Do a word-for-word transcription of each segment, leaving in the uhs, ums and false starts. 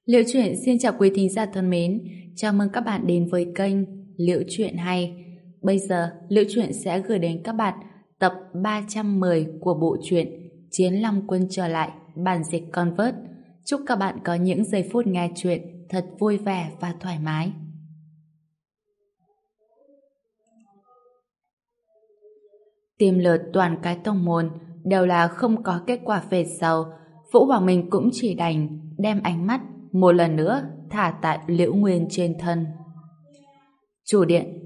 Liễu Chuyện xin chào quý thính giả thân mến, chào mừng các bạn đến với kênh Liễu Chuyện Hay. Bây giờ, Liễu Chuyện sẽ gửi đến các bạn tập ba trăm mười của bộ truyện Chiến Long Quân trở lại, bản dịch Convert. Chúc các bạn có những giây phút nghe chuyện thật vui vẻ và thoải mái. Tìm lượt toàn cái tông môn đều là không có kết quả về sau. Vũ Hoàng Minh cũng chỉ đành đem ánh mắt một lần nữa thả tại Liễu Nguyên trên thân. Chủ điện.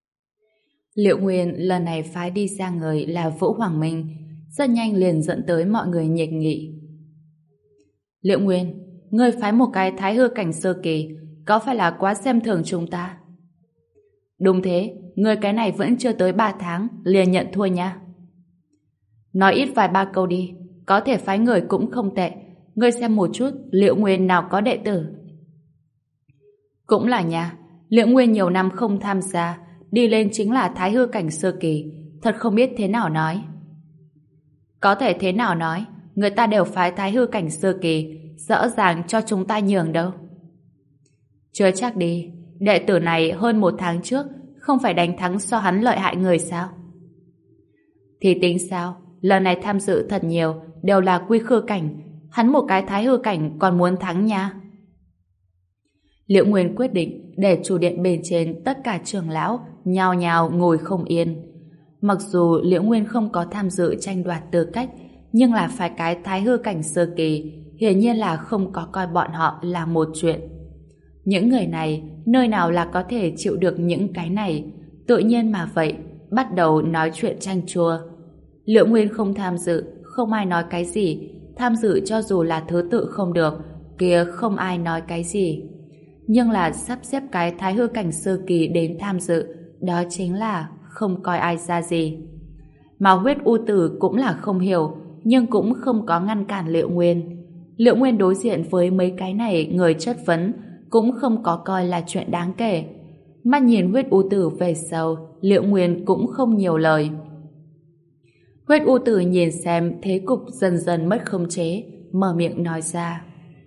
Liễu Nguyên lần này phái đi ra người là Vũ Hoàng Minh, rất nhanh liền dẫn tới mọi người nhiệt nghị. Liễu Nguyên, ngươi phái một cái thái hư cảnh sơ kỳ, có phải là quá xem thường chúng ta? Đúng thế, ngươi cái này vẫn chưa tới ba tháng, liền nhận thua nha. Nói ít vài ba câu đi, có thể phái người cũng không tệ. Ngươi xem một chút, Liễu Nguyên nào có đệ tử? Cũng là nha, Liễu Nguyên nhiều năm không tham gia, đi lên chính là thái hư cảnh sơ kỳ, thật không biết thế nào nói. Có thể thế nào nói, người ta đều phái thái hư cảnh sơ kỳ, rõ ràng cho chúng ta nhường đâu. Chưa chắc đi, đệ tử này hơn một tháng trước không phải đánh thắng so hắn lợi hại người sao? Thì tính sao, lần này tham dự thật nhiều, đều là quy khư cảnh, hắn một cái thái hư cảnh còn muốn thắng nha. Liễu Nguyên quyết định để chủ điện bên trên tất cả trưởng lão nhao nhao ngồi không yên. Mặc dù Liễu Nguyên không có tham dự tranh đoạt tư cách, nhưng là phải cái thái hư cảnh sơ kỳ, hiển nhiên là không có coi bọn họ là một chuyện. Những người này nơi nào là có thể chịu được những cái này, tự nhiên mà vậy bắt đầu nói chuyện chanh chua. Liễu Nguyên không tham dự, không ai nói cái gì. Tham dự cho dù là thứ tự không được, kia không ai nói cái gì. Nhưng là sắp xếp cái thái hư cảnh sơ kỳ đến tham dự, đó chính là không coi ai ra gì. Mà huyết u tử cũng là không hiểu, nhưng cũng không có ngăn cản Liễu Nguyên. Liễu Nguyên đối diện với mấy cái này người chất vấn, cũng không có coi là chuyện đáng kể. Mắt nhìn huyết u tử về sau, Liễu Nguyên cũng không nhiều lời. Huyết u tử nhìn xem thế cục dần dần mất khống chế, mở miệng nói ra.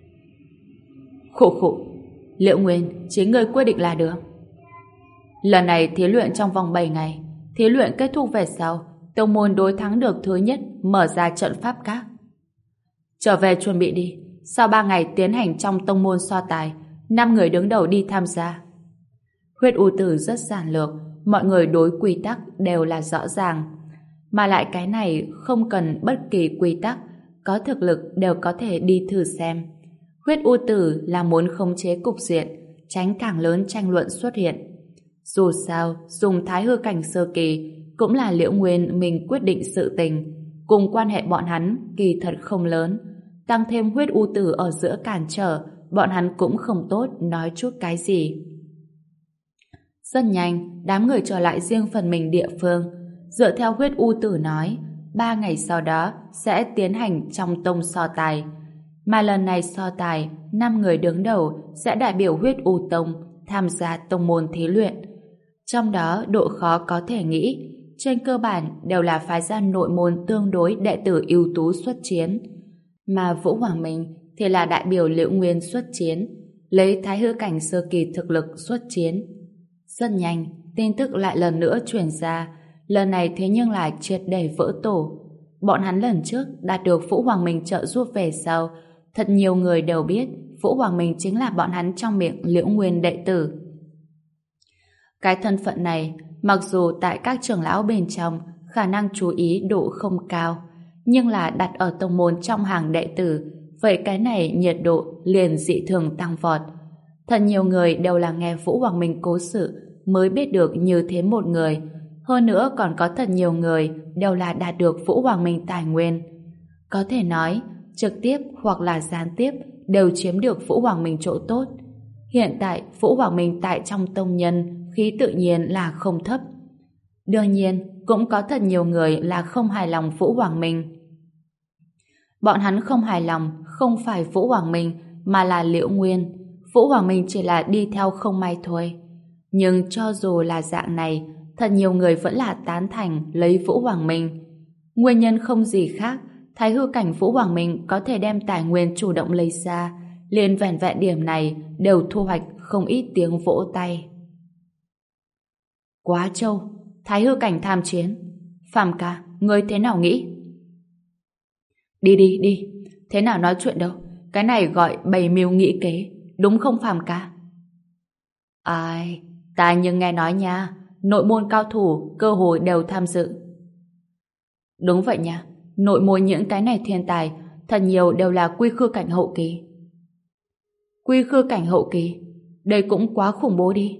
Khụ khụ, Liễu Nguyên, chính ngươi quyết định là được. Lần này thí luyện trong vòng bảy ngày, thí luyện kết thúc về sau, tông môn đối thắng được thứ nhất mở ra trận pháp các. Trở về chuẩn bị đi, sau ba ngày tiến hành trong tông môn so tài, năm người đứng đầu đi tham gia. Huyết u tử rất giản lược, mọi người đối quy tắc đều là rõ ràng. Mà lại cái này không cần bất kỳ quy tắc, có thực lực đều có thể đi thử xem. Huyết u tử là muốn khống chế cục diện, tránh càng lớn tranh luận xuất hiện. Dù sao, dùng thái hư cảnh sơ kỳ cũng là Liễu Nguyên mình quyết định sự tình, cùng quan hệ bọn hắn kỳ thật không lớn. Tăng thêm huyết u tử ở giữa cản trở, bọn hắn cũng không tốt nói chút cái gì. Rất nhanh, đám người trở lại riêng phần mình địa phương. Dựa theo huyết u tử nói, ba ngày sau đó sẽ tiến hành trong tông so tài. Mà lần này so tài, năm người đứng đầu sẽ đại biểu huyết u tông tham gia tông môn thí luyện. Trong đó độ khó có thể nghĩ, trên cơ bản đều là phái ra nội môn tương đối đệ tử ưu tú xuất chiến. Mà Vũ Hoàng Minh thì là đại biểu Liễu Nguyên xuất chiến, lấy thái hư cảnh sơ kỳ thực lực xuất chiến. Rất nhanh, tin tức lại lần nữa truyền ra. Lần này thế nhưng lại triệt để vỡ tổ. Bọn hắn lần trước đạt được Vũ Hoàng Minh trợ giúp về sau, thật nhiều người đều biết Vũ Hoàng Minh chính là bọn hắn trong miệng Liễu Nguyên đệ tử. Cái thân phận này, mặc dù tại các trưởng lão bên trong khả năng chú ý độ không cao, nhưng là đặt ở tông môn trong hàng đệ tử, vậy cái này nhiệt độ liền dị thường tăng vọt. Thật nhiều người đều là nghe Vũ Hoàng Minh cố sự mới biết được như thế một người. Hơn nữa còn có thật nhiều người đều là đạt được Vũ Hoàng Minh tài nguyên. Có thể nói, trực tiếp hoặc là gián tiếp đều chiếm được Vũ Hoàng Minh chỗ tốt. Hiện tại, Vũ Hoàng Minh tại trong tông nhân khí tự nhiên là không thấp. Đương nhiên, cũng có thật nhiều người là không hài lòng Vũ Hoàng Minh. Bọn hắn không hài lòng không phải Vũ Hoàng Minh mà là Liễu Nguyên. Vũ Hoàng Minh chỉ là đi theo không may thôi. Nhưng cho dù là dạng này, thật nhiều người vẫn là tán thành lấy Vũ Hoàng Minh. Nguyên nhân không gì khác, thái hư cảnh Vũ Hoàng Minh có thể đem tài nguyên chủ động lấy ra, liền vẻn vẹn điểm này đều thu hoạch không ít tiếng vỗ tay. Quá trâu, thái hư cảnh tham chiến. Phàm ca, ngươi thế nào nghĩ? Đi đi đi, thế nào nói chuyện đâu, cái này gọi bày mưu nghĩ kế, đúng không Phàm ca? Ai, ta nhưng nghe nói nha, nội môn cao thủ cơ hội đều tham dự. Đúng vậy nha, nội môn những cái này thiên tài, thật nhiều đều là quy khư cảnh hậu kỳ. Quy khư cảnh hậu kỳ, đây cũng quá khủng bố đi.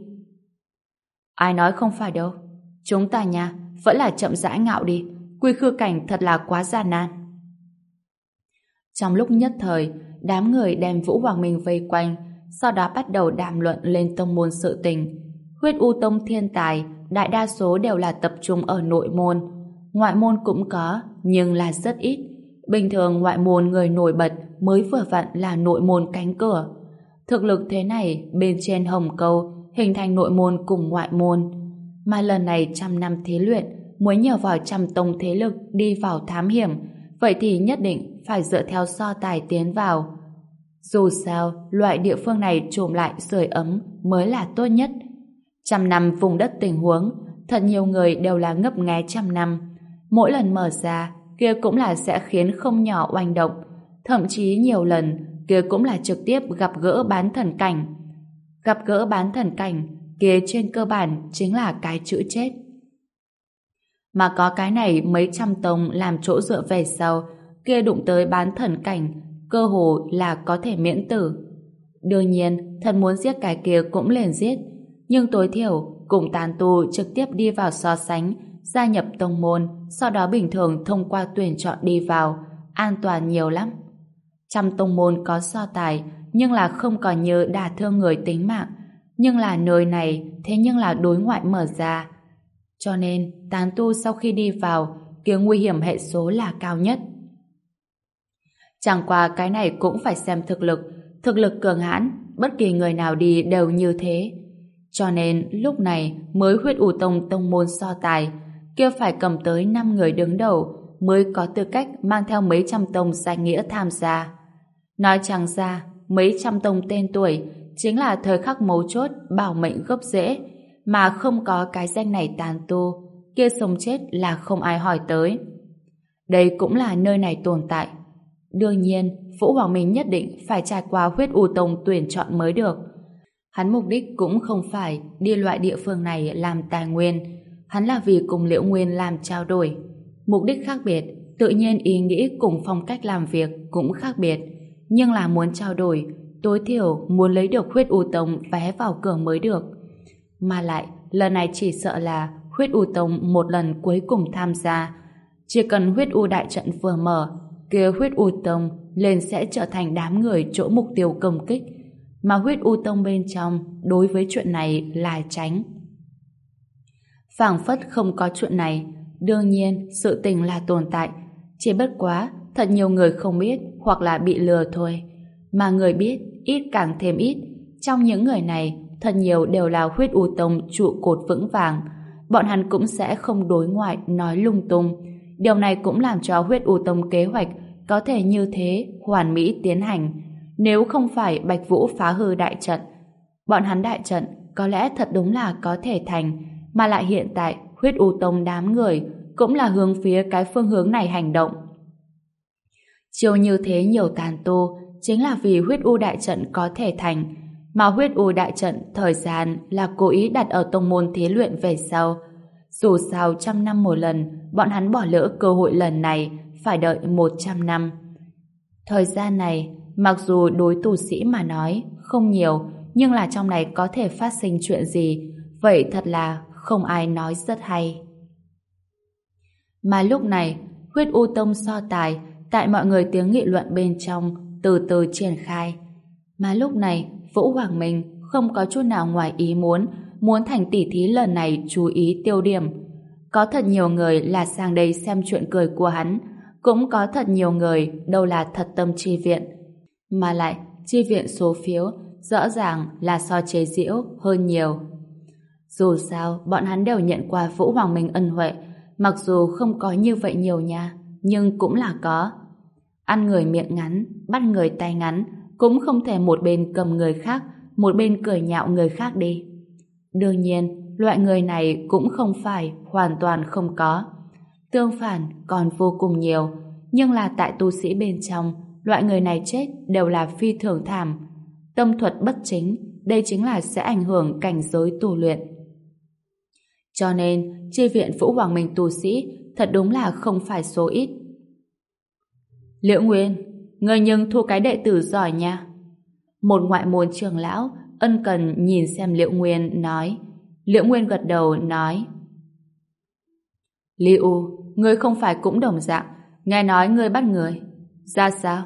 Ai nói không phải đâu, chúng ta nha, vẫn là chậm rãi ngạo đi, quy khư cảnh thật là quá gian nan. Trong lúc nhất thời, đám người đem Vũ Hoàng Minh vây quanh, sau đó bắt đầu đàm luận lên tông môn sự tình. Huyết U Tông thiên tài, đại đa số đều là tập trung ở nội môn. Ngoại môn cũng có, nhưng là rất ít. Bình thường ngoại môn người nổi bật mới vừa vặn là nội môn cánh cửa. Thực lực thế này, bên trên hồng câu, hình thành nội môn cùng ngoại môn. Mà lần này trăm năm thí luyện, muốn nhờ vào trăm tông thế lực đi vào thám hiểm, vậy thì nhất định phải dựa theo so tài tiến vào. Dù sao, loại địa phương này trùm lại sưởi ấm mới là tốt nhất. Trăm năm vùng đất tình huống, thật nhiều người đều là ngấp nghé trăm năm. Mỗi lần mở ra, kia cũng là sẽ khiến không nhỏ oanh động. Thậm chí nhiều lần, kia cũng là trực tiếp gặp gỡ bán thần cảnh. Gặp gỡ bán thần cảnh, kia trên cơ bản chính là cái chữ chết. Mà có cái này mấy trăm tông làm chỗ dựa về sau, kia đụng tới bán thần cảnh, cơ hồ là có thể miễn tử. Đương nhiên, thật muốn giết cái kia cũng liền giết, nhưng tối thiểu cùng tán tu trực tiếp đi vào so sánh, gia nhập tông môn, sau đó bình thường thông qua tuyển chọn đi vào, an toàn nhiều lắm. Trăm tông môn có so tài, nhưng là không còn như đả thương người tính mạng, nhưng là nơi này thế nhưng là đối ngoại mở ra. Cho nên, tán tu sau khi đi vào, kia nguy hiểm hệ số là cao nhất. Chẳng qua cái này cũng phải xem thực lực, thực lực cường hãn, bất kỳ người nào đi đều như thế. Cho nên lúc này mới Huyết U Tông tông môn so tài, kia phải cầm tới năm người đứng đầu mới có tư cách mang theo mấy trăm tông danh nghĩa tham gia. Nói chẳng ra, mấy trăm tông tên tuổi chính là thời khắc mấu chốt bảo mệnh gốc rễ, mà không có cái danh này tàn tu, kia sống chết là không ai hỏi tới. Đây cũng là nơi này tồn tại. Đương nhiên, Vũ Hoàng Minh nhất định phải trải qua Huyết U Tông tuyển chọn mới được. Hắn mục đích cũng không phải đi loại địa phương này làm tài nguyên, hắn là vì cùng Liễu Nguyên làm trao đổi. Mục đích khác biệt, tự nhiên ý nghĩ cùng phong cách làm việc cũng khác biệt, nhưng là muốn trao đổi, tối thiểu muốn lấy được Huyết U Tông vé vào cửa mới được. Mà lại, lần này chỉ sợ là Huyết U Tông một lần cuối cùng tham gia. Chỉ cần Huyết U đại trận vừa mở, kia Huyết U Tông lên sẽ trở thành đám người chỗ mục tiêu công kích, mà Huyết U Tông bên trong đối với chuyện này là tránh. Phảng phất không có chuyện này, đương nhiên sự tình là tồn tại, chỉ bất quá thật nhiều người không biết hoặc là bị lừa thôi, mà người biết ít càng thêm ít. Trong những người này, thật nhiều đều là Huyết U Tông trụ cột vững vàng, bọn hắn cũng sẽ không đối ngoại nói lung tung. Điều này cũng làm cho Huyết U Tông kế hoạch có thể như thế hoàn mỹ tiến hành. Nếu không phải Bạch Vũ phá hư đại trận, bọn hắn đại trận có lẽ thật đúng là có thể thành, mà lại hiện tại Huyết U Tông đám người cũng là hướng phía cái phương hướng này hành động. Chiều như thế nhiều tàn tu chính là vì Huyết U đại trận có thể thành, mà Huyết U đại trận thời gian là cố ý đặt ở tông môn thí luyện về sau. Dù sao trăm năm một lần, bọn hắn bỏ lỡ cơ hội lần này phải đợi một trăm năm. Thời gian này, mặc dù đối tu sĩ mà nói không nhiều, nhưng là trong này có thể phát sinh chuyện gì, vậy thật là không ai nói rất hay. Mà lúc này, Huyết U Tông so tài, tại mọi người tiếng nghị luận bên trong, từ từ triển khai. Mà lúc này, Vũ Hoàng Minh không có chút nào ngoài ý muốn, muốn thành tỷ thí lần này chú ý tiêu điểm. Có thật nhiều người là sang đây xem chuyện cười của hắn, cũng có thật nhiều người đâu là thật tâm chi viện. Mà lại, chi viện số phiếu rõ ràng là so chế giễu hơn nhiều. Dù sao, bọn hắn đều nhận qua Vũ Hoàng Minh ân huệ, mặc dù không có như vậy nhiều nha, nhưng cũng là có. Ăn người miệng ngắn, bắt người tay ngắn, cũng không thể một bên cầm người khác, một bên cười nhạo người khác đi. Đương nhiên, loại người này cũng không phải hoàn toàn không có. Tương phản còn vô cùng nhiều, nhưng là tại tu sĩ bên trong, loại người này chết đều là phi thường thảm. Tâm thuật bất chính, đây chính là sẽ ảnh hưởng cảnh giới tu luyện. Cho nên, chi viện Vũ Hoàng Minh tu sĩ thật đúng là không phải số ít. Liễu Nguyên, người nhưng thu cái đệ tử giỏi nha. Một ngoại môn trưởng lão ân cần nhìn xem Liễu Nguyên nói. Liễu Nguyên gật đầu nói: Li U, ngươi không phải cũng đồng dạng, nghe nói ngươi bắt người. Ra sao?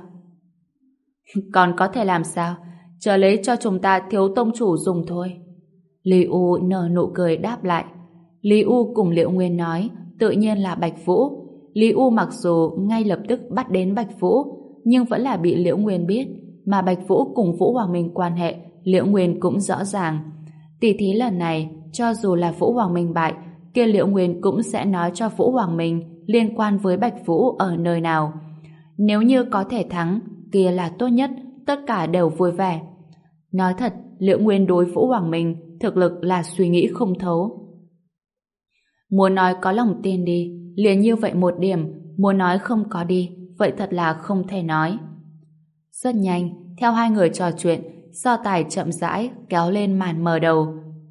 Còn có thể làm sao? Chờ lấy cho chúng ta thiếu tông chủ dùng thôi. Li U nở nụ cười đáp lại. Li U cùng Liễu Nguyên nói, tự nhiên là Bạch Vũ. Li U mặc dù ngay lập tức bắt đến Bạch Vũ, nhưng vẫn là bị Liễu Nguyên biết, mà Bạch Vũ cùng Vũ Hoàng Minh quan hệ, Liễu Nguyên cũng rõ ràng. Tỷ thí lần này, cho dù là Vũ Hoàng Minh bại, kia Liễu Nguyên cũng sẽ nói cho Vũ Hoàng Minh liên quan với Bạch Vũ ở nơi nào. Nếu như có thể thắng, kia là tốt nhất, tất cả đều vui vẻ. Nói thật, Liễu Nguyên đối Vũ Hoàng Minh thực lực là suy nghĩ không thấu. Muốn nói có lòng tin đi, liền như vậy một điểm, muốn nói không có đi, vậy thật là không thể nói. Rất nhanh, theo hai người trò chuyện, so tài chậm rãi kéo lên màn mở đầu.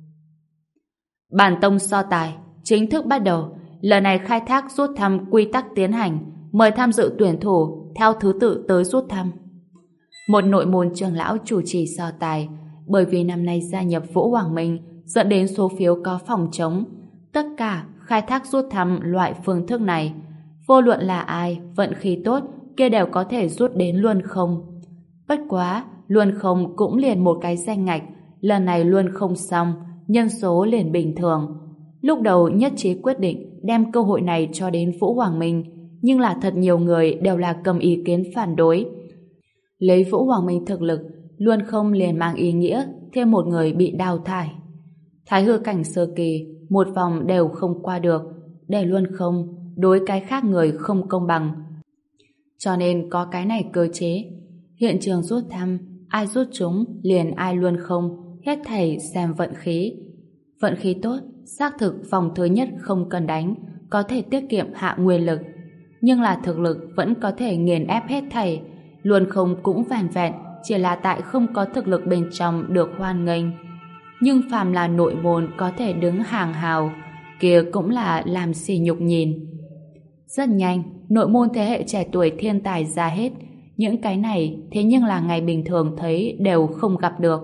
Bản tông so tài chính thức bắt đầu, lần này khai thác rút thăm quy tắc tiến hành, mời tham dự tuyển thủ theo thứ tự tới rút thăm. Một nội môn trưởng lão chủ trì so tài, bởi vì năm nay gia nhập Vũ Hoàng Minh dẫn đến số phiếu có phòng trống, tất cả khai thác rút thăm loại phương thức này. Vô luận là ai, vận khí tốt, kia đều có thể rút đến luân không. Bất quá, luân không cũng liền một cái danh ngạch, lần này luân không xong, nhân số liền bình thường. Lúc đầu nhất trí quyết định đem cơ hội này cho đến Vũ Hoàng Minh, nhưng là thật nhiều người đều là cầm ý kiến phản đối. Lấy Vũ Hoàng Minh thực lực, luân không liền mang ý nghĩa thêm một người bị đào thải. Thái hư cảnh sơ kỳ, một vòng đều không qua được, để luân không, đối cái khác người không công bằng. Cho nên có cái này cơ chế. Hiện trường rút thăm, ai rút chúng liền ai luân không, hết thảy xem vận khí. Vận khí tốt, xác thực vòng thứ nhất không cần đánh, có thể tiết kiệm hạ nguyên lực. Nhưng là thực lực vẫn có thể nghiền ép hết thảy. Luân không cũng vẹn vẹn, chỉ là tại không có thực lực bên trong được hoan nghênh. Nhưng phàm là nội môn có thể đứng hàng hào, kia cũng là làm sỉ nhục nhìn. Rất nhanh, nội môn thế hệ trẻ tuổi thiên tài ra hết. Những cái này thế nhưng là ngày bình thường thấy đều không gặp được.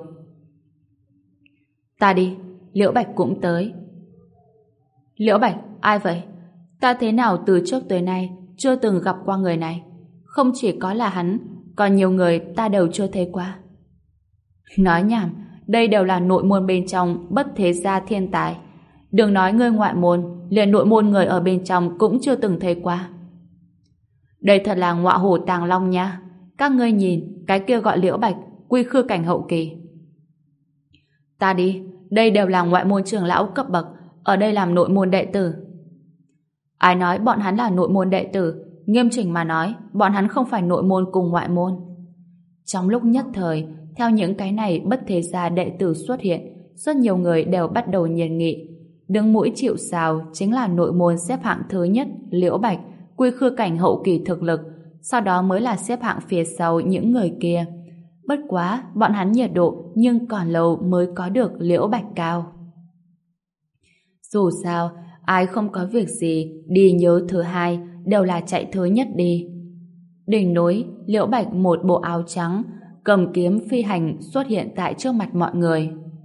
Ta đi, Liễu Bạch cũng tới. Liễu Bạch, ai vậy? Ta thế nào từ trước tới nay chưa từng gặp qua người này. Không chỉ có là hắn, còn nhiều người ta đều chưa thấy qua. Nói nhảm, đây đều là nội môn bên trong bất thế gia thiên tài. Đừng nói ngươi ngoại môn, liền nội môn người ở bên trong cũng chưa từng thấy qua. Đây thật là ngọa hổ tàng long nha. Các ngươi nhìn, cái kia gọi Liễu Bạch, quy khư cảnh hậu kỳ. Ta đi, đây đều là ngoại môn trưởng lão cấp bậc, ở đây làm nội môn đệ tử. Ai nói bọn hắn là nội môn đệ tử? Nghiêm chỉnh mà nói, bọn hắn không phải nội môn cùng ngoại môn. Trong lúc nhất thời, theo những cái này bất thế gia đệ tử xuất hiện, rất nhiều người đều bắt đầu nhiệt nghị. Đứng mũi chịu sào chính là nội môn xếp hạng thứ nhất, Liễu Bạch, quy khư cảnh hậu kỳ thực lực, sau đó mới là xếp hạng phía sau những người kia. Bất quá, bọn hắn nhiệt độ nhưng còn lâu mới có được Liễu Bạch cao. Dù sao, ai không có việc gì đi nhớ thứ hai đều là chạy thứ nhất đi. Đỉnh núi, Liễu Bạch một bộ áo trắng, cầm kiếm phi hành xuất hiện tại trước mặt mọi người.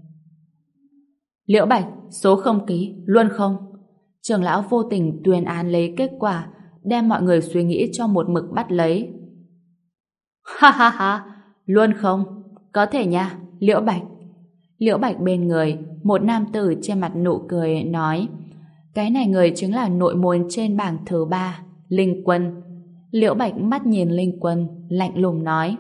Liễu Bạch, số không ký, luôn không. Trưởng lão vô tình tuyên án lấy kết quả, đem mọi người suy nghĩ cho một mực bắt lấy. Ha ha ha, luôn không? Có thể nha, Liễu Bạch. Liễu Bạch bên người, một nam tử trên mặt nụ cười nói, cái này người chính là nội môn trên bảng thứ ba, Linh Quân. Liễu Bạch mắt nhìn Linh Quân, lạnh lùng nói,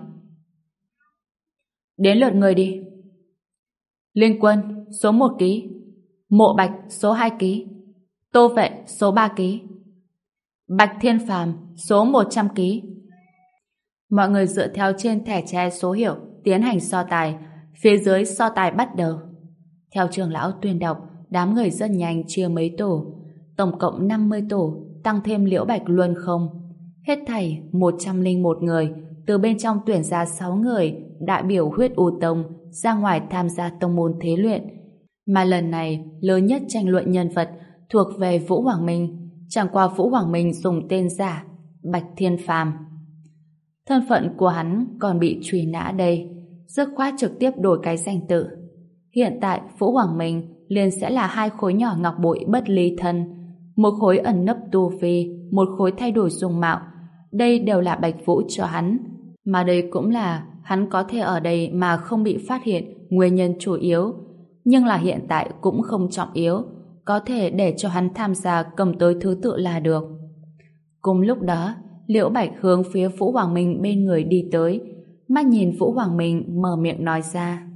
đến lượt người đi. Linh Quân, số một ký. Mộ Bạch, số hai ký. Tô Vệ, số ba ký. Bạch Thiên Phàm, số một trăm ký. Mọi người dựa theo trên thẻ tre số hiệu tiến hành so tài. Phía dưới so tài bắt đầu. Theo trưởng lão tuyên đọc, đám người rất nhanh chia mấy tổ. Tổng cộng năm mươi tổ, tăng thêm Liễu Bạch Luân không. Hết thảy một trăm lẻ một người, từ bên trong tuyển ra sáu người đại biểu Huyết U Tông ra ngoài tham gia tông môn thế luyện. Mà lần này, lớn nhất tranh luận nhân vật thuộc về Vũ Hoàng Minh. Chẳng qua Vũ Hoàng Minh dùng tên giả Bạch Thiên Phàm. Thân phận của hắn còn bị truy nã đây, dứt khoát trực tiếp đổi cái danh tự. Hiện tại Vũ Hoàng Minh liền sẽ là hai khối nhỏ ngọc bội bất ly thân, một khối ẩn nấp tu vi, một khối thay đổi dung mạo. Đây đều là Bạch Vũ cho hắn, mà đây cũng là hắn có thể ở đây mà không bị phát hiện nguyên nhân chủ yếu. Nhưng là hiện tại cũng không trọng yếu, có thể để cho hắn tham gia cầm tới thứ tự là được. Cùng lúc đó, Liễu Bạch hướng phía Vũ Hoàng Minh bên người đi tới, mắt nhìn Vũ Hoàng Minh mở miệng nói ra.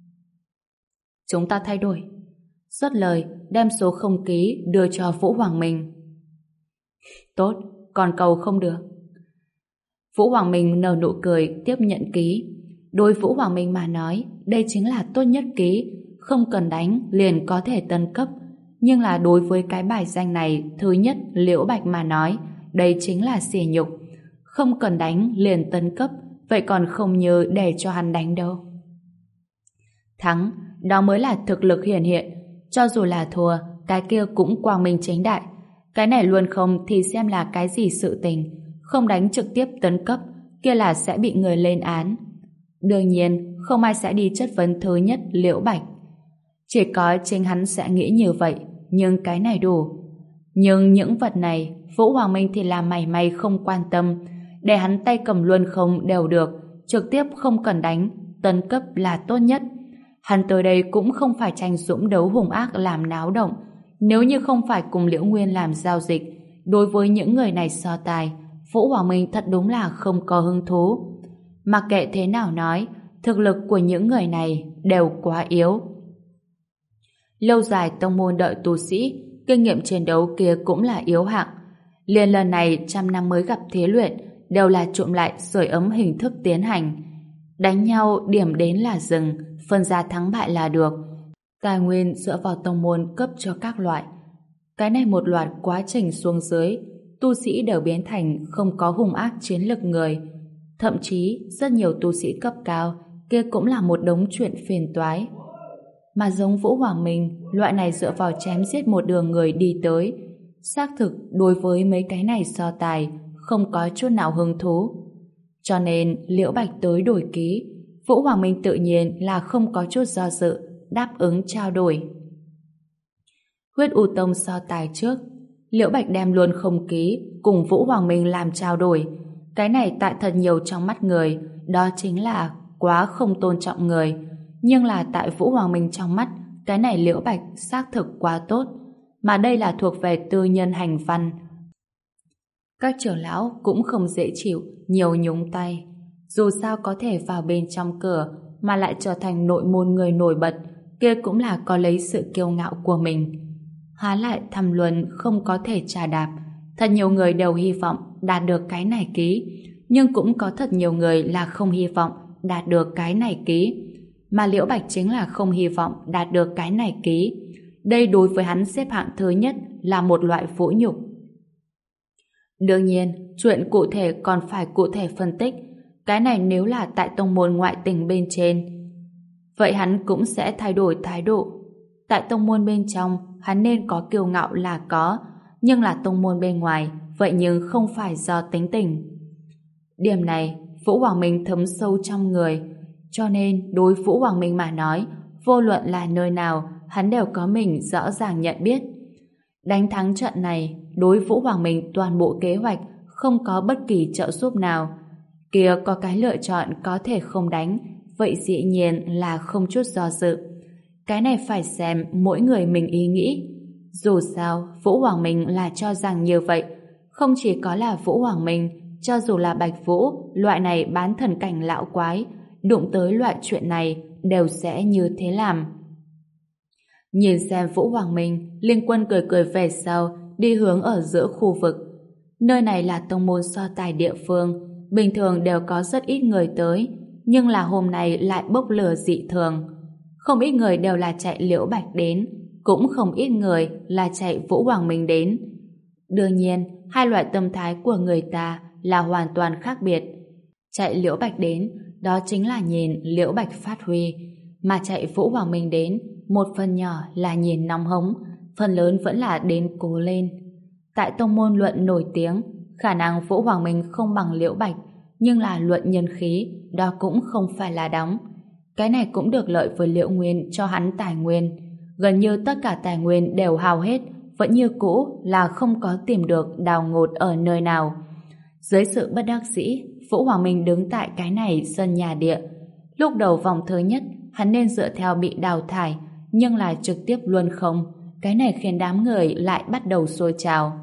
Chúng ta thay đổi. Dứt lời, đem số không ký đưa cho Vũ Hoàng Minh. Tốt, còn cầu không được. Vũ Hoàng Minh nở nụ cười tiếp nhận ký. Đối Vũ Hoàng Minh mà nói, đây chính là tốt nhất ký, không cần đánh liền có thể tấn cấp. Nhưng là đối với cái bài danh này, thứ nhất Liễu Bạch mà nói, đây chính là sỉ nhục. Không cần đánh liền tấn cấp, vậy còn không như để cho hắn đánh đâu. Thắng, đó mới là thực lực hiển hiện. Cho dù là thua, cái kia cũng quang minh chính đại. Cái này luôn không thì xem là cái gì sự tình. Không đánh trực tiếp tấn cấp, kia là sẽ bị người lên án. Đương nhiên, không ai sẽ đi chất vấn thứ nhất Liễu Bạch. Chỉ có chính hắn sẽ nghĩ như vậy, nhưng cái này đủ. Nhưng những vật này, Vũ Hoàng Minh thì là mảy may không quan tâm. Để hắn tay cầm luôn không đều được, trực tiếp không cần đánh, tấn cấp là tốt nhất. Hắn tới đây cũng không phải tranh dũng đấu hung ác làm náo động. Nếu như không phải cùng Liễu Nguyên làm giao dịch, đối với những người này so tài, Vũ Hoàng Minh thật đúng là không có hứng thú. Mặc kệ thế nào nói, thực lực của những người này đều quá yếu. Lâu dài tông môn đợi tu sĩ, kinh nghiệm chiến đấu kia cũng là yếu hạng. Liền lần này trăm năm mới gặp thế luyện, đều là trộm lại sưởi ấm hình thức tiến hành. Đánh nhau điểm đến là dừng, phân ra thắng bại là được. Tài nguyên dựa vào tông môn cấp cho các loại. Cái này một loạt quá trình xuống dưới, tu sĩ đều biến thành không có hung ác chiến lực người. Thậm chí rất nhiều tu sĩ cấp cao kia cũng là một đống chuyện phiền toái. Mà giống Vũ Hoàng Minh, loại này dựa vào chém giết một đường người đi tới, xác thực đối với mấy cái này so tài không có chút nào hứng thú. Cho nên Liễu Bạch tới đổi ký, Vũ Hoàng Minh tự nhiên là không có chút do dự, đáp ứng trao đổi. Huyết U Tông so tài trước, Liễu Bạch đem luôn không ký cùng Vũ Hoàng Minh làm trao đổi. Cái này tại thật nhiều trong mắt người, đó chính là quá không tôn trọng người. Nhưng là tại Vũ Hoàng Minh trong mắt, cái này Liễu Bạch xác thực quá tốt. Mà đây là thuộc về tư nhân hành văn. Các trưởng lão cũng không dễ chịu, nhiều nhúng tay. Dù sao có thể vào bên trong cửa mà lại trở thành nội môn người nổi bật, kia cũng là có lấy sự kiêu ngạo của mình. Há lại thăm luận không có thể trà đạp. Thật nhiều người đều hy vọng đạt được cái này ký, nhưng cũng có thật nhiều người là không hy vọng đạt được cái này ký. Mà Liễu Bạch chính là không hy vọng đạt được cái này ký. Đây đối với hắn xếp hạng thứ nhất là một loại vũ nhục. Đương nhiên, chuyện cụ thể còn phải cụ thể phân tích. Cái này nếu là tại tông môn ngoại tình bên trên, vậy hắn cũng sẽ thay đổi thái độ. Tại tông môn bên trong, hắn nên có kiêu ngạo là có, nhưng là tông môn bên ngoài, vậy nhưng không phải do tính tình. Điểm này, Vũ Hoàng Minh thấm sâu trong người, cho nên đối Vũ Hoàng Minh mà nói, vô luận là nơi nào, hắn đều có mình rõ ràng nhận biết. Đánh thắng trận này, đối Vũ Hoàng Minh toàn bộ kế hoạch không có bất kỳ trợ giúp nào. Kia có cái lựa chọn có thể không đánh, vậy dĩ nhiên là không chút do dự. Cái này phải xem mỗi người mình ý nghĩ. Dù sao, Vũ Hoàng Minh là cho rằng như vậy. Không chỉ có là Vũ Hoàng Minh, cho dù là Bạch Vũ, loại này bán thần cảnh lão quái, đụng tới loại chuyện này đều sẽ như thế làm. Nhìn xem Vũ Hoàng Minh, Linh Quân cười cười về sau, đi hướng ở giữa khu vực. Nơi này là tông môn so tài địa phương, bình thường đều có rất ít người tới, nhưng là hôm nay lại bốc lửa dị thường. Không ít người đều là chạy Liễu Bạch đến, cũng không ít người là chạy Vũ Hoàng Minh đến. Đương nhiên, hai loại tâm thái của người ta là hoàn toàn khác biệt. Chạy Liễu Bạch đến, đó chính là nhìn Liễu Bạch phát huy, mà chạy Vũ Hoàng Minh đến, một phần nhỏ là nhìn nóng hống, phần lớn vẫn là đến cố lên. Tại tông môn luận nổi tiếng, khả năng Vũ Hoàng Minh không bằng Liễu Bạch, nhưng là luận nhân khí, đó cũng không phải là đóng. Cái này cũng được lợi với Liễu Nguyên cho hắn tài nguyên. Gần như tất cả tài nguyên đều hao hết, vẫn như cũ là không có tìm được đào ngột ở nơi nào. Dưới sự bất đắc dĩ, Vũ Hoàng Minh đứng tại cái này sân nhà địa. Lúc đầu vòng thứ nhất, hắn nên dựa theo bị đào thải, nhưng là trực tiếp luôn không. Cái này khiến đám người lại bắt đầu sôi trào.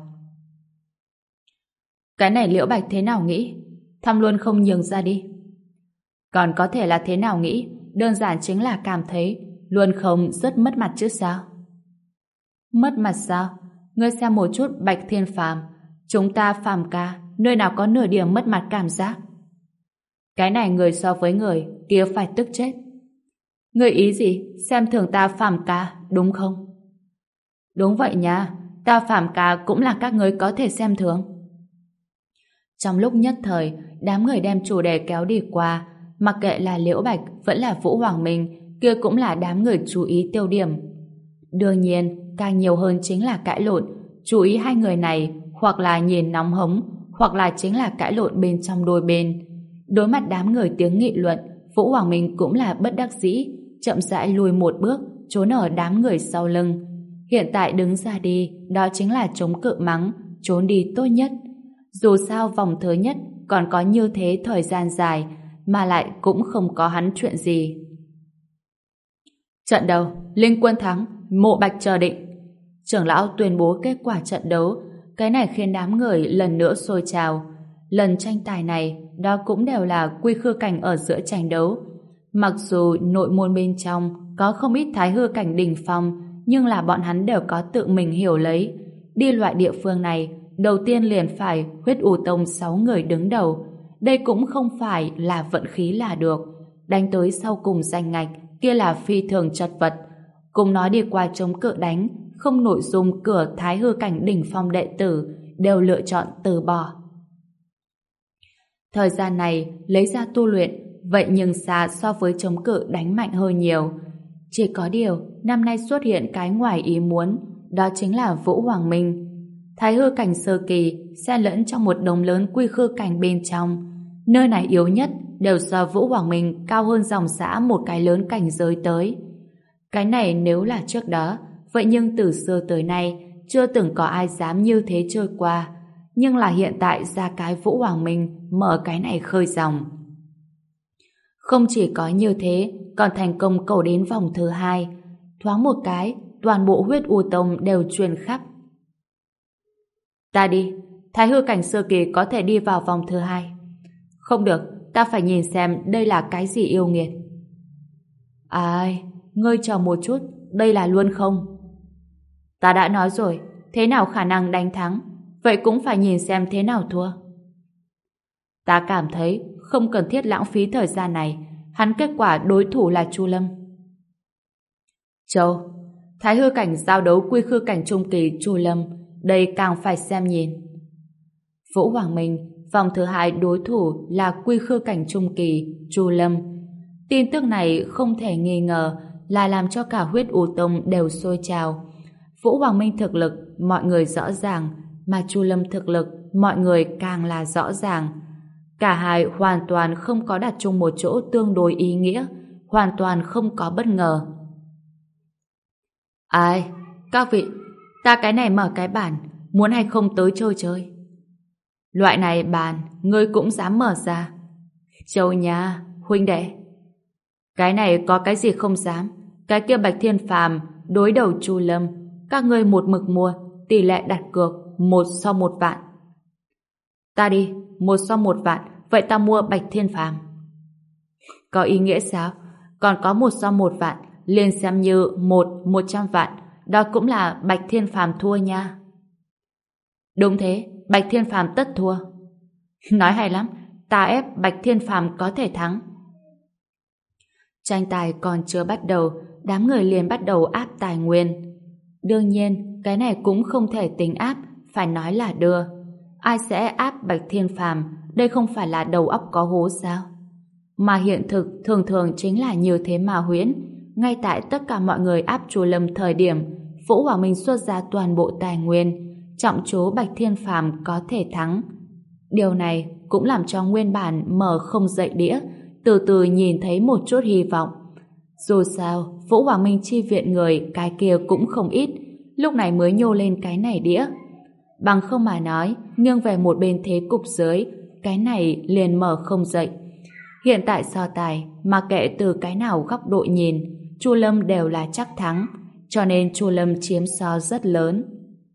Cái này Liễu Bạch thế nào nghĩ? Thăm luôn không nhường ra đi. Còn có thể là thế nào nghĩ? Đơn giản chính là cảm thấy luôn không rất mất mặt chứ sao? Mất mặt sao? Ngươi xem một chút Bạch Thiên Phàm, chúng ta phàm ca, nơi nào có nửa điểm mất mặt cảm giác? Cái này người so với người, kia phải tức chết. Ngươi ý gì? Xem thường ta phàm ca, đúng không? Đúng vậy nha, ta phàm ca cũng là các ngươi có thể xem thường. Trong lúc nhất thời, đám người đem chủ đề kéo đi qua, mặc kệ là Liễu Bạch vẫn là Vũ Hoàng Minh, kia cũng là đám người chú ý tiêu điểm. Đương nhiên, càng nhiều hơn chính là cãi lộn, chú ý hai người này, hoặc là nhìn nóng hống, hoặc là chính là cãi lộn bên trong đôi bên. Đối mặt đám người tiếng nghị luận, Vũ Hoàng Minh cũng là bất đắc dĩ, chậm rãi lùi một bước, trốn ở đám người sau lưng. Hiện tại đứng ra đi, đó chính là chống cự mắng, trốn đi tốt nhất. Dù sao vòng thứ nhất còn có như thế thời gian dài, mà lại cũng không có hắn chuyện gì. Trận đấu, Linh Quân thắng, Mộ Bạch chờ định. Trưởng lão tuyên bố kết quả trận đấu, cái này khiến đám người lần nữa sôi trào. Lần tranh tài này, đó cũng đều là quy khư cảnh ở giữa tranh đấu. Mặc dù nội môn bên trong có không ít thái hư cảnh đỉnh phong, nhưng là bọn hắn đều có tự mình hiểu lấy. Đi loại địa phương này, đầu tiên liền phải huyết u tông sáu người đứng đầu. Đây cũng không phải là vận khí là được. Đánh tới sau cùng danh ngạch, kia là phi thường chật vật. Cùng nói đi qua chống cự đánh, không nội dung cửa thái hư cảnh đỉnh phong đệ tử đều lựa chọn từ bỏ. Thời gian này lấy ra tu luyện, vậy nhưng xa so với chống cự đánh mạnh hơn nhiều. Chỉ có điều, năm nay xuất hiện cái ngoài ý muốn, đó chính là Vũ Hoàng Minh. Thái hư cảnh sơ kỳ xen lẫn trong một đống lớn quy khư cảnh bên trong. Nơi này yếu nhất đều do Vũ Hoàng Minh cao hơn dòng xã một cái lớn cảnh giới tới. Cái này nếu là trước đó, vậy nhưng từ xưa tới nay chưa từng có ai dám như thế trôi qua. Nhưng là hiện tại ra cái Vũ Hoàng Minh mở cái này khơi dòng. Không chỉ có như thế, còn thành công cầu đến vòng thứ hai. Thoáng một cái, toàn bộ huyết u tông đều truyền khắp. Ta đi, thái hư cảnh sơ kỳ có thể đi vào vòng thứ hai. Không được, ta phải nhìn xem đây là cái gì yêu nghiệt. Ai, ngươi chờ một chút, đây là luôn không? Ta đã nói rồi, thế nào khả năng đánh thắng, vậy cũng phải nhìn xem thế nào thua. Ta cảm thấy không cần thiết lãng phí thời gian này, hắn kết quả đối thủ là Chu Lâm. Châu, thái hư cảnh giao đấu quy khư cảnh trung kỳ Chu Lâm, đây càng phải xem nhìn. Vũ Hoàng Minh, vòng thứ hai đối thủ là quy khư cảnh trung kỳ Chu Lâm. Tin tức này không thể nghi ngờ là làm cho cả huyết u tông đều sôi trào. Vũ Hoàng Minh thực lực mọi người rõ ràng, mà Chu Lâm thực lực mọi người càng là rõ ràng. Cả hai hoàn toàn không có đặt chung một chỗ tương đối ý nghĩa, hoàn toàn không có bất ngờ. Ai? Các vị, ta cái này mở cái bản, muốn hay không tới chơi chơi? Loại này bàn, ngươi cũng dám mở ra. Châu nha, huynh đệ. Cái này có cái gì không dám? Cái kia Bạch Thiên Phàm đối đầu Chu Lâm, các ngươi một mực mua, tỷ lệ đặt cược một so một vạn. Ta đi, một so một vạn, vậy ta mua Bạch Thiên Phàm. Có ý nghĩa sao? Còn có một so một vạn, liền xem như một một trăm vạn, đó cũng là Bạch Thiên Phàm thua nha. Đúng thế, Bạch Thiên Phàm tất thua. Nói hay lắm, ta ép Bạch Thiên Phàm có thể thắng. Tranh tài còn chưa bắt đầu, đám người liền bắt đầu áp tài nguyên. Đương nhiên, cái này cũng không thể tính áp, phải nói là đưa. Ai sẽ áp Bạch Thiên Phàm? Đây không phải là đầu óc có hố sao? Mà hiện thực thường thường chính là như thế mà huyễn. Ngay tại tất cả mọi người áp Chu Lâm thời điểm, Vũ Hoàng Minh xuất ra toàn bộ tài nguyên, trọng chú Bạch Thiên Phàm có thể thắng. Điều này cũng làm cho nguyên bản mở không dậy đĩa, từ từ nhìn thấy một chút hy vọng. Dù sao, Vũ Hoàng Minh chi viện người cái kia cũng không ít, lúc này mới nhô lên cái này đĩa. Bằng không mà nói, nghiêng về một bên thế cục dưới, cái này liền mở không dậy. Hiện tại so tài, mà kệ từ cái nào góc độ nhìn, Chu Lâm đều là chắc thắng, cho nên Chu Lâm chiếm so rất lớn.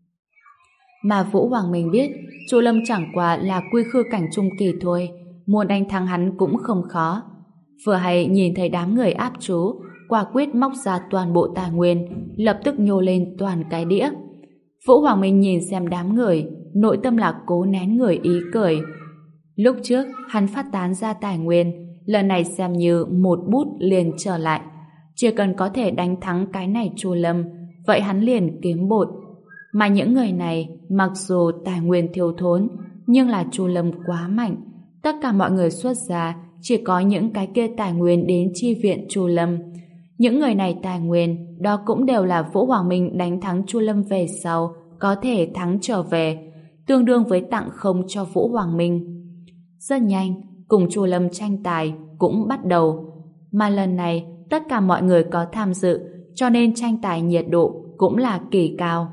Mà Vũ Hoàng Minh biết, Chu Lâm chẳng qua là quy khư cảnh trung kỳ thôi, muốn đánh thắng hắn cũng không khó. Vừa hay nhìn thấy đám người áp chú, quả quyết móc ra toàn bộ tài nguyên, lập tức nhô lên toàn cái đĩa. Vũ Hoàng Minh nhìn xem đám người, nội tâm là cố nén người ý cười. Lúc trước, hắn phát tán ra tài nguyên, lần này xem như một bút liền trở lại. Chỉ cần có thể đánh thắng cái này Chu Lâm, vậy hắn liền kiếm bội. Mà những người này, mặc dù tài nguyên thiếu thốn, nhưng là Chu Lâm quá mạnh. Tất cả mọi người xuất ra, chỉ có những cái kia tài nguyên đến chi viện Chu Lâm. Những người này tài nguyên, đó cũng đều là Vũ Hoàng Minh đánh thắng Chu Lâm về sau, có thể thắng trở về, tương đương với tặng không cho Vũ Hoàng Minh. Rất nhanh, cùng Chu Lâm tranh tài cũng bắt đầu. Mà lần này, tất cả mọi người có tham dự, cho nên tranh tài nhiệt độ cũng là kỳ cao.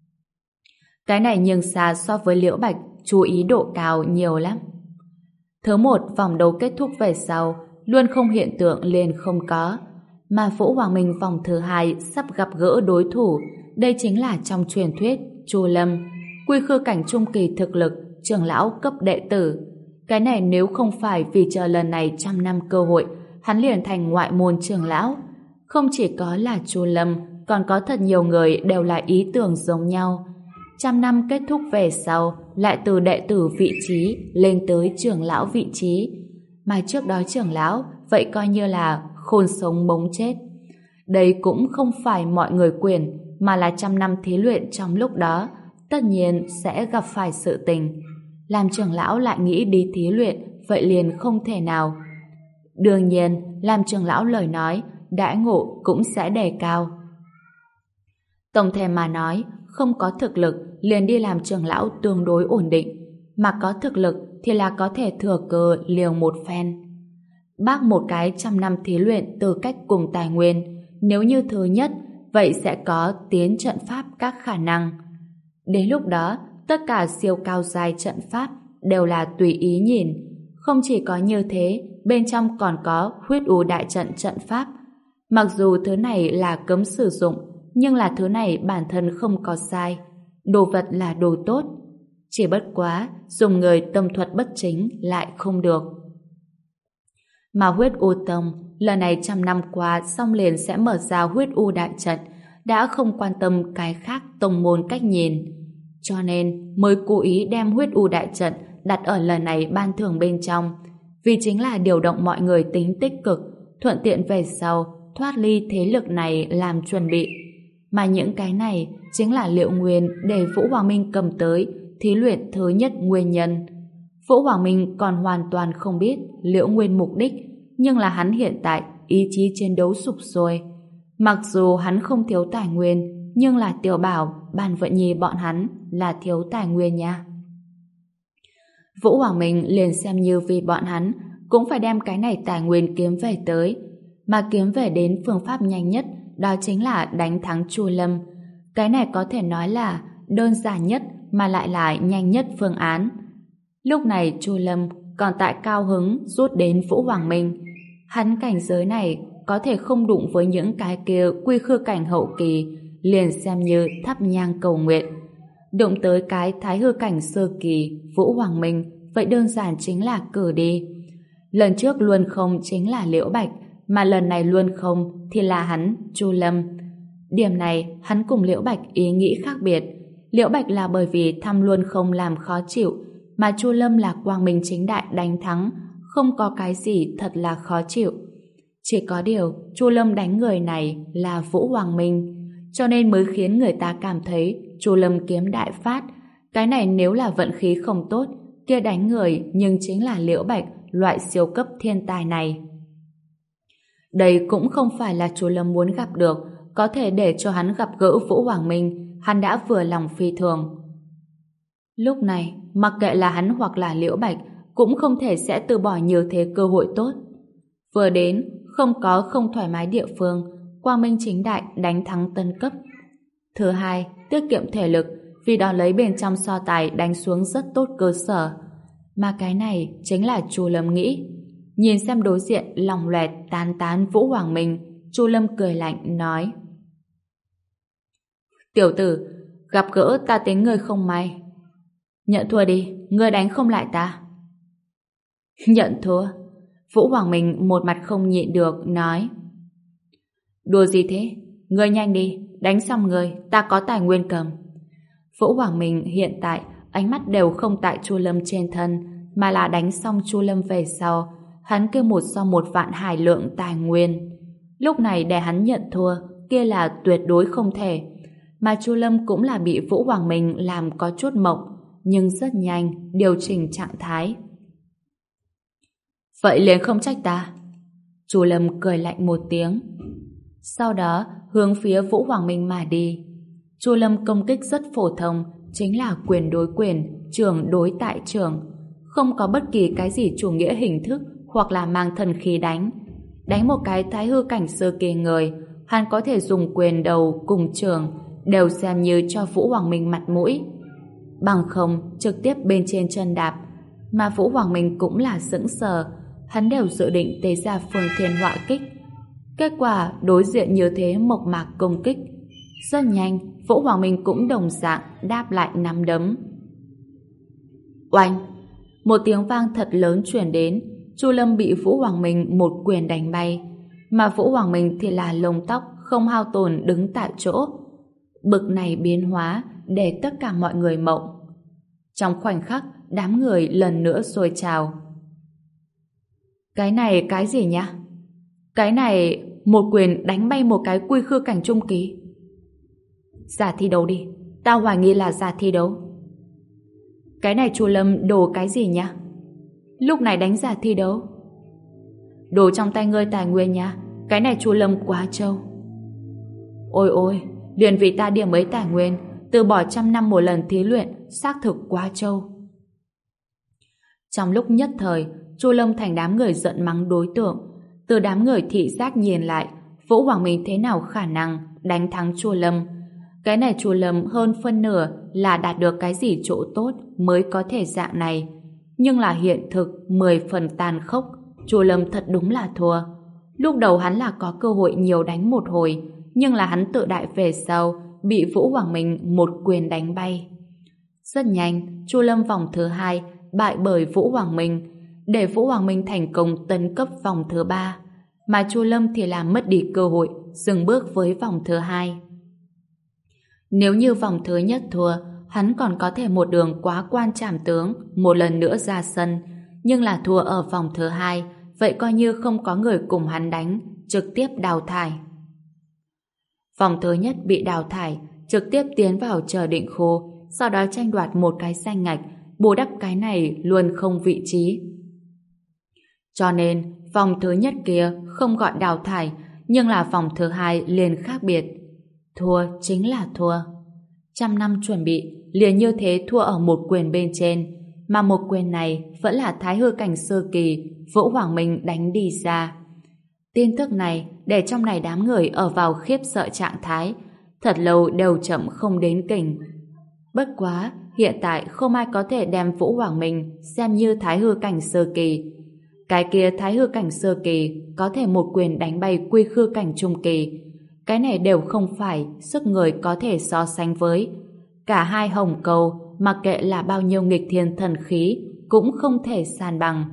Cái này nhưng xa so với Liễu Bạch chú ý độ cao nhiều lắm. Thứ một vòng đấu kết thúc về sau, luôn không hiện tượng liền không có. Mà Vũ Hoàng Minh vòng thứ hai sắp gặp gỡ đối thủ, đây chính là trong truyền thuyết Chu Lâm, quy khư cảnh trung kỳ thực lực, trưởng lão cấp đệ tử. Cái này nếu không phải vì chờ lần này trăm năm cơ hội, hắn liền thành ngoại môn trưởng lão. Không chỉ có là Chu Lâm, còn có thật nhiều người đều là ý tưởng giống nhau. Trăm năm kết thúc về sau, lại từ đệ tử vị trí lên tới trưởng lão vị trí. Mà trước đó trưởng lão, vậy coi như là khôn sống bống chết. Đây cũng không phải mọi người quyền, mà là trăm năm thí luyện trong lúc đó, tất nhiên sẽ gặp phải sự tình. Làm trưởng lão lại nghĩ đi thí luyện, vậy liền không thể nào. Đương nhiên, làm trưởng lão lời nói, đãi ngộ cũng sẽ đề cao. Tổng thể mà nói, không có thực lực liền đi làm trưởng lão tương đối ổn định, mà có thực lực thì là có thể thừa cơ liều một phen. Bác một cái trăm năm thí luyện tư cách cùng tài nguyên, nếu như thứ nhất, vậy sẽ có tiến trận pháp các khả năng. Đến lúc đó, tất cả siêu cao giai trận pháp đều là tùy ý nhìn. Không chỉ có như thế, bên trong còn có huyết u đại trận trận pháp. Mặc dù thứ này là cấm sử dụng, nhưng là thứ này bản thân không có sai. Đồ vật là đồ tốt. Chỉ bất quá, dùng người tâm thuật bất chính lại không được. Mà huyết u tông, lần này trăm năm qua xong liền sẽ mở ra huyết u đại trận, đã không quan tâm cái khác tông môn cách nhìn. Cho nên mới cố ý đem huyết u đại trận đặt ở lần này ban thưởng bên trong, vì chính là điều động mọi người tính tích cực, thuận tiện về sau thoát ly thế lực này làm chuẩn bị. Mà những cái này chính là liệu nguyên để Vũ Hoàng Minh cầm tới thí luyện thứ nhất nguyên nhân. Vũ Hoàng Minh còn hoàn toàn không biết Liễu Nguyên mục đích, nhưng là hắn hiện tại ý chí chiến đấu sụp sôi. Mặc dù hắn không thiếu tài nguyên, nhưng là Tiểu Bảo, Bàn Vận Nhi bọn hắn là thiếu tài nguyên nha. Vũ Hoàng Minh liền xem như vì bọn hắn cũng phải đem cái này tài nguyên kiếm về tới, mà kiếm về đến phương pháp nhanh nhất đó chính là đánh thắng Chu Lâm. Cái này có thể nói là đơn giản nhất mà lại là nhanh nhất phương án. Lúc này Chu Lâm còn tại cao hứng rút đến Vũ Hoàng Minh. Hắn cảnh giới này có thể không đụng với những cái kia quy khư cảnh hậu kỳ, liền xem như thắp nhang cầu nguyện. Đụng tới cái thái hư cảnh sơ kỳ Vũ Hoàng Minh, vậy đơn giản chính là cử đi. Lần trước luôn không chính là Liễu Bạch, mà lần này luôn không thì là hắn, Chu Lâm. Điểm này hắn cùng Liễu Bạch ý nghĩ khác biệt. Liễu Bạch là bởi vì thăm luôn không làm khó chịu, mà Chu Lâm là quang minh chính đại đánh thắng, không có cái gì thật là khó chịu. Chỉ có điều Chu Lâm đánh người này là Vũ Hoàng Minh, cho nên mới khiến người ta cảm thấy Chu Lâm kiếm đại phát. Cái này nếu là vận khí không tốt, kia đánh người nhưng chính là Liễu Bạch, loại siêu cấp thiên tài này. Đây cũng không phải là Chu Lâm muốn gặp được, có thể để cho hắn gặp gỡ Vũ Hoàng Minh, hắn đã vừa lòng phi thường. Lúc này, mặc kệ là hắn hoặc là Liễu Bạch, cũng không thể sẽ từ bỏ như thế cơ hội tốt. Vừa đến, không có không thoải mái địa phương, quang minh chính đại đánh thắng tân cấp. Thứ hai, tiết kiệm thể lực, vì đó lấy bên trong so tài đánh xuống rất tốt cơ sở. Mà cái này chính là Chu Lâm nghĩ. Nhìn xem đối diện lòng loẹt tán tán Vũ Hoàng Minh, Chu Lâm cười lạnh nói: Tiểu tử, gặp gỡ ta tính người không may. Nhận thua đi, ngươi đánh không lại ta. Nhận thua? Vũ Hoàng Minh một mặt không nhịn được nói: Đùa gì thế? Ngươi nhanh đi, đánh xong ngươi, ta có tài nguyên cầm. Vũ Hoàng Minh hiện tại ánh mắt đều không tại Chu Lâm trên thân, mà là đánh xong Chu Lâm về sau, hắn kêu một so một vạn hải lượng tài nguyên. Lúc này để hắn nhận thua, kia là tuyệt đối không thể. Mà Chu Lâm cũng là bị Vũ Hoàng Minh làm có chút mộng, nhưng rất nhanh điều chỉnh trạng thái. Vậy liền không trách ta. Chu Lâm cười lạnh một tiếng, sau đó hướng phía Vũ Hoàng Minh mà đi. Chu Lâm công kích rất phổ thông, chính là quyền đối quyền, trường đối tại trường, không có bất kỳ cái gì chủ nghĩa hình thức hoặc là mang thần khí đánh. Đánh một cái thái hư cảnh sơ kỳ người, hắn có thể dùng quyền đầu cùng trường đều xem như cho Vũ Hoàng Minh mặt mũi. Bằng không trực tiếp bên trên chân đạp. Mà Vũ Hoàng Minh cũng là sững sờ, hắn đều dự định tế ra phương thiên họa kích. Kết quả đối diện như thế mộc mạc công kích. Rất nhanh, Vũ Hoàng Minh cũng đồng dạng đáp lại nắm đấm. Oanh! Một tiếng vang thật lớn truyền đến. Chu Lâm bị Vũ Hoàng Minh một quyền đánh bay, mà Vũ Hoàng Minh thì là lông tóc không hao tổn đứng tại chỗ. Bực này biến hóa để tất cả mọi người mộng. Trong khoảnh khắc, đám người lần nữa sôi trào. Cái này cái gì nhá? Cái này một quyền đánh bay một cái quy khư cảnh trung kỳ. Giả thi đấu đi, tao hoài nghi là giả thi đấu. Cái này Chu Lâm đồ cái gì nhá? Lúc này đánh giả thi đấu. Đồ trong tay ngươi tài nguyên nhá, cái này Chu Lâm quá trâu. Ôi ôi, liền vì ta điểm ấy tài nguyên, từ bỏ trăm năm một lần thí luyện, xác thực quá trâu. Trong lúc nhất thời, Chu Lâm thành đám người giận mắng đối tượng. Từ đám người thị giác nhìn lại, Vũ Hoàng Minh thế nào khả năng đánh thắng Chu Lâm? Cái này Chu Lâm hơn phân nửa là đạt được cái gì chỗ tốt mới có thể dạng này. Nhưng là hiện thực mười phần tàn khốc, Chu Lâm thật đúng là thua. Lúc đầu hắn là có cơ hội nhiều đánh một hồi, nhưng là hắn tự đại về sau, bị Vũ Hoàng Minh một quyền đánh bay. Rất nhanh, Chu Lâm vòng thứ hai bại bởi Vũ Hoàng Minh, để Vũ Hoàng Minh thành công tấn cấp vòng thứ ba, mà Chu Lâm thì làm mất đi cơ hội dừng bước với vòng thứ hai. Nếu như vòng thứ nhất thua, hắn còn có thể một đường quá quan trảm tướng, một lần nữa ra sân, nhưng là thua ở vòng thứ hai, vậy coi như không có người cùng hắn đánh, trực tiếp đào thải. Vòng thứ nhất bị đào thải, trực tiếp tiến vào chờ định khu, sau đó tranh đoạt một cái danh ngạch, bù đắp cái này luôn không vị trí. Cho nên, vòng thứ nhất kia không gọi đào thải, nhưng là vòng thứ hai liền khác biệt. Thua chính là thua. Trăm năm chuẩn bị, liền như thế thua ở một quyền bên trên, mà một quyền này vẫn là thái hư cảnh sơ kỳ Vũ Hoàng Minh đánh đi ra. Tin tức này để trong này đám người ở vào khiếp sợ trạng thái, thật lâu đều chậm không đến kình. Bất quá, hiện tại không ai có thể đem Vũ Hoàng Minh xem như thái hư cảnh sơ kỳ. Cái kia thái hư cảnh sơ kỳ có thể một quyền đánh bay quy khư cảnh trung kỳ. Cái này đều không phải sức người có thể so sánh với. Cả hai hồng cầu, mặc kệ là bao nhiêu nghịch thiên thần khí, cũng không thể san bằng.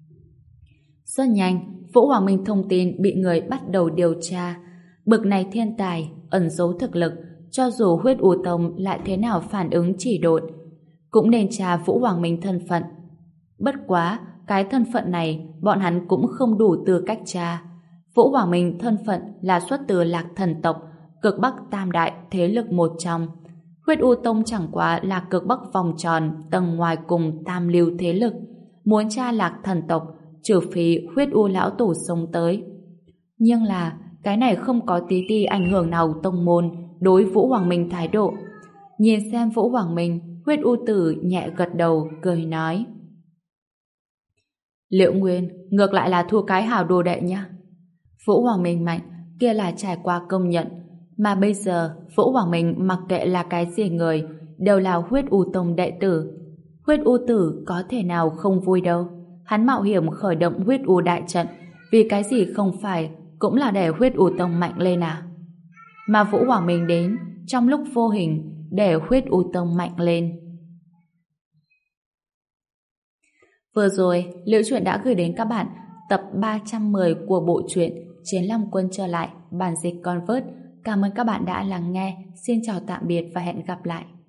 Rất nhanh, Vũ Hoàng Minh thông tin bị người bắt đầu điều tra. Bực này thiên tài, ẩn giấu thực lực, cho dù huyết u tông lại thế nào phản ứng chỉ độn. cũng nên tra Vũ Hoàng Minh thân phận. Bất quá, cái thân phận này bọn hắn cũng không đủ tư cách tra. Vũ Hoàng Minh thân phận là xuất từ Lạc Thần tộc, cực Bắc tam đại thế lực một trong. Huyết U Tông chẳng qua là cực Bắc vòng tròn tầng ngoài cùng tam lưu thế lực. Muốn tra Lạc Thần tộc, trừ phi Huyết U lão tổ sống tới. Nhưng là cái này không có tí ti ảnh hưởng nào tông môn đối Vũ Hoàng Minh thái độ. Nhìn xem Vũ Hoàng Minh, Huyết U Tử nhẹ gật đầu, cười nói: Liễu Nguyên, ngược lại là thua cái hào đồ đệ nhá. Vũ Hoàng Minh mạnh, kia là trải qua công nhận. Mà bây giờ, Vũ Hoàng Minh mặc kệ là cái gì người, đều là Huyết U Tông đệ tử. Huyết U Tử có thể nào không vui đâu. Hắn mạo hiểm khởi động Huyết U đại trận, vì cái gì không phải cũng là để Huyết U Tông mạnh lên à. Mà Vũ Hoàng Minh đến trong lúc vô hình để Huyết U Tông mạnh lên. Vừa rồi, Liễu Chuyện đã gửi đến các bạn tập ba trăm mười của bộ truyện Chiến Long Quân trở lại, bản dịch Convert. Cảm ơn các bạn đã lắng nghe. Xin chào tạm biệt và hẹn gặp lại.